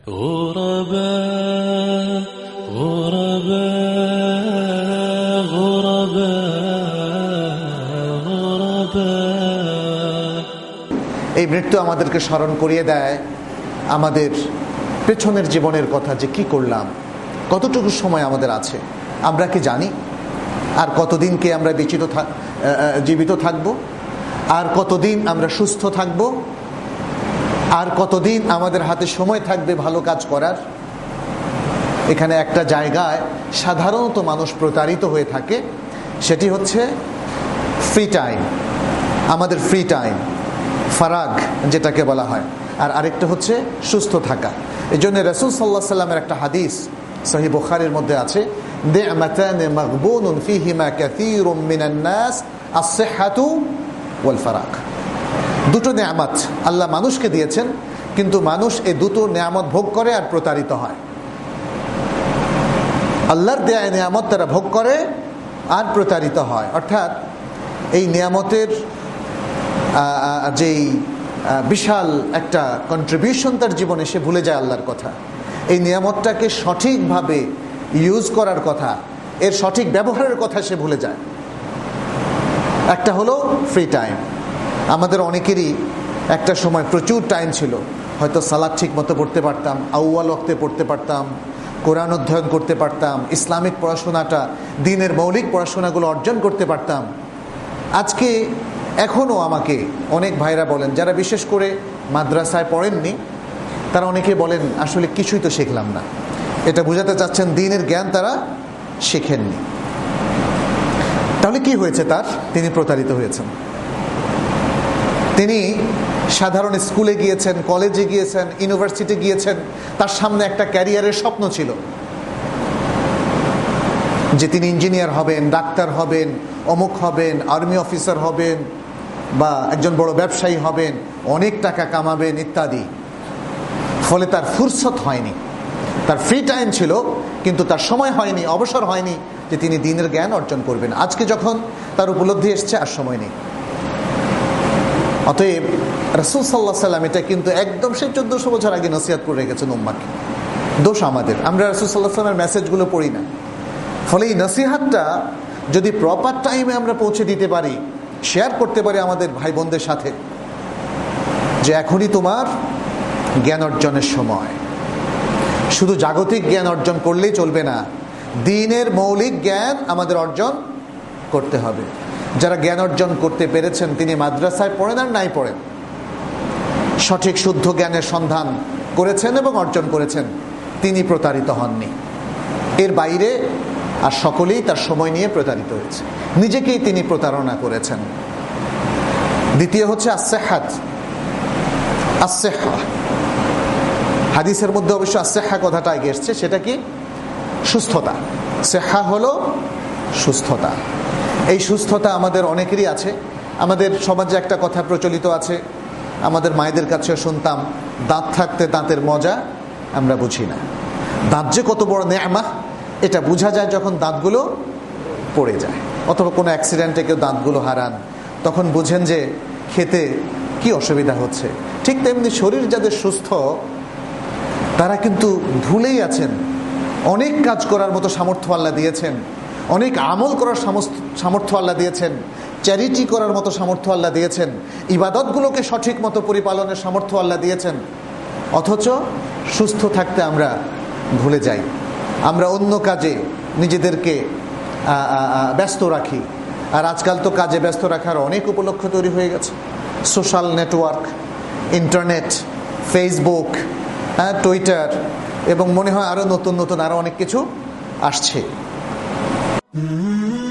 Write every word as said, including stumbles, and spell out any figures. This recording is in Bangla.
غرباء غرباء غرباء غرباء। এই মৃত্যু আমাদেরকে স্মরণ করিয়ে দেয় আমাদের পেছনের জীবনের কথা, যে কি করলাম, কতটুকু সময় আমাদের আছে, আমরা কি জানি আর কতদিনকে আমরা বেঁচিত জীবিত থাকব, আর কতদিন আমরা সুস্থ থাকব, আর কতদিন আমাদের হাতে সময় থাকবে ভালো কাজ করার। এখানে একটা জায়গায় সাধারণত মানুষ প্রতারিত হয়ে থাকে, সেটি হচ্ছে ফ্রি টাইম, আমাদের ফ্রি টাইম, ফারাগ যেটাকে বলা হয়, আর আরেকটা হচ্ছে সুস্থ থাকা। এই জন্য রাসূল সাল্লাল্লাহু আলাইহি ওয়াসাল্লামের একটা হাদিস সহিহ বুখারীর মধ্যে আছে, নি'মাতানি মাগবুনুন ফীহিমা কাসীরুম মিনান নাস আস-সিহহাতু ওয়াল ফারাগ। দুটো নেয়ামত আল্লাহ মানুষকে দিয়েছেন, কিন্তু মানুষ এই দুটো নেয়ামত ভোগ করে আর প্রতারিত হয়। আল্লাহর দেয়া নেয়ামত তারা ভোগ করে আর প্রতারিত হয়, অর্থাৎ এই নেয়ামতের যেই বিশাল একটা কন্ট্রিবিউশন তার জীবনে, সে ভুলে যায় আল্লাহর কথা, এই নিয়ামতটাকে সঠিকভাবে ইউজ করার কথা, এর সঠিক ব্যবহারের কথা সে ভুলে যায়। একটা হলো ফ্রি টাইম। আমাদের অনেকেরই একটা সময় প্রচুর টাইম ছিল, হয়তো সালাত ঠিক মতো পড়তে পারতাম, আউয়াল ওয়াক্তে পড়তে পারতাম, কোরআন অধ্যয়ন করতে পারতাম, ইসলামিক পড়াশোনাটা, দিনের মৌলিক পড়াশোনাগুলো অর্জন করতে পারতাম। আজকে এখনও আমাকে অনেক ভাইরা বলেন, যারা বিশেষ করে মাদ্রাসায় পড়েননি, তারা অনেকে বলেন আসলে কিছুই তো শিখলাম না। এটা বোঝাতে চাচ্ছেন দিনের জ্ঞান তারা শেখেননি। তাহলে কি হয়েছে তার? তিনি প্রতারিত হয়েছেন। তিনি সাধারণ স্কুলে গিয়েছেন, কলেজে গিয়েছেন, ইউনিভার্সিটি গিয়েছেন, তার সামনে একটা ক্যারিয়ারের স্বপ্ন ছিল যে তিনি ইঞ্জিনিয়ার হবেন, ডাক্তার হবেন, অমুক হবেন, আর্মি অফিসার হবেন, বা একজন বড় ব্যবসায়ী হবেন, অনেক টাকা কামাবেন ইত্যাদি। ফলে তার ফুরসত হয়নি, তার ফ্রি টাইম ছিল কিন্তু তার সময় হয়নি, অবসর হয়নি যে তিনি দ্বীনের জ্ঞান অর্জন করবেন। আজকে যখন তার উপলব্ধি এসছে, আর সময় নেই। অতএব রাসূল সাল্লাল্লাহু আলাইহি ওয়াসাল্লাম এটা কিন্তু একদম সেই চোদ্দশো বছর আগে নসিহত করে রেখেছেন উম্মাহকে। দোষ আমাদের, আমরা রাসূল সাল্লাল্লাহু আলাইহি ওয়াসাল্লামের মেসেজগুলো পড়ি না। ফলে এই নসিহতটা যদি প্রপার টাইমে আমরা পৌঁছে দিতে পারি, শেয়ার করতে পারি আমাদের ভাই বোনদের সাথে, যে এখনই তোমার জ্ঞান অর্জনের সময়। শুধু জাগতিক জ্ঞান অর্জন করলেই চলবে না, দ্বীনের মৌলিক জ্ঞান আমাদের অর্জন করতে হবে। যারা জ্ঞান অর্জন করতে পেরেছেন, তিনি মাদ্রাসায় পড়েন আর নাই পড়েন, সঠিক শুদ্ধ জ্ঞানের সন্ধান করেছেন এবং অর্জন করেছেন, তিনি প্রতারিত হননি। এর বাইরে আর সকলেই তার সময় নিয়ে প্রতারিত হয়েছে, নিজেকেই তিনি প্রতারণা করেছেন। দ্বিতীয় হচ্ছে আস-সিহহাত, আস-সিহহা। হাদিসের মধ্যে অবশ্য আস-সিহহা কথাটা আগে এসেছে, সেটা কি? সুস্থতা। সিহহা হলো সুস্থতা। এই সুস্থতা আমাদের অনেকেরই আছে। আমাদের সমাজে একটা কথা প্রচলিত আছে, আমাদের মায়েদের কাছেও শুনতাম, দাঁত থাকতে দাঁতের মজা আমরা বুঝি না। দাঁত যে কত বড় নেয়ামত, এটা বোঝা যায় যখন দাঁতগুলো পড়ে যায়, অথবা কোনো অ্যাক্সিডেন্টে কেউ দাঁতগুলো হারান, তখন বুঝেন যে খেতে কি অসুবিধা হচ্ছে। ঠিক তেমনি শরীর যাদের সুস্থ, তারা কিন্তু ভুলেই আছেন অনেক কাজ করার মতো সামর্থ্য আল্লাহ দিয়েছেন, অনেক আমল করার সামর্থ্য আল্লাহ দিয়েছেন, চ্যারিটি করার মতো সামর্থ্য আল্লাহ দিয়েছেন, ইবাদতগুলোকে সঠিক মতো পরিপালনের সামর্থ্য আল্লাহ দিয়েছেন। অথচ সুস্থ থাকতে আমরা ভুলে যাই, আমরা অন্য কাজে নিজেদেরকে ব্যস্ত রাখি। আর আজকাল তো কাজে ব্যস্ত রাখার অনেক উপলক্ষ তৈরি হয়ে গেছে, সোশ্যাল নেটওয়ার্ক, ইন্টারনেট, ফেসবুক, হ্যাঁ, টুইটার, এবং মনে হয় আরো নতুন নতুন আরো অনেক কিছু আসছে।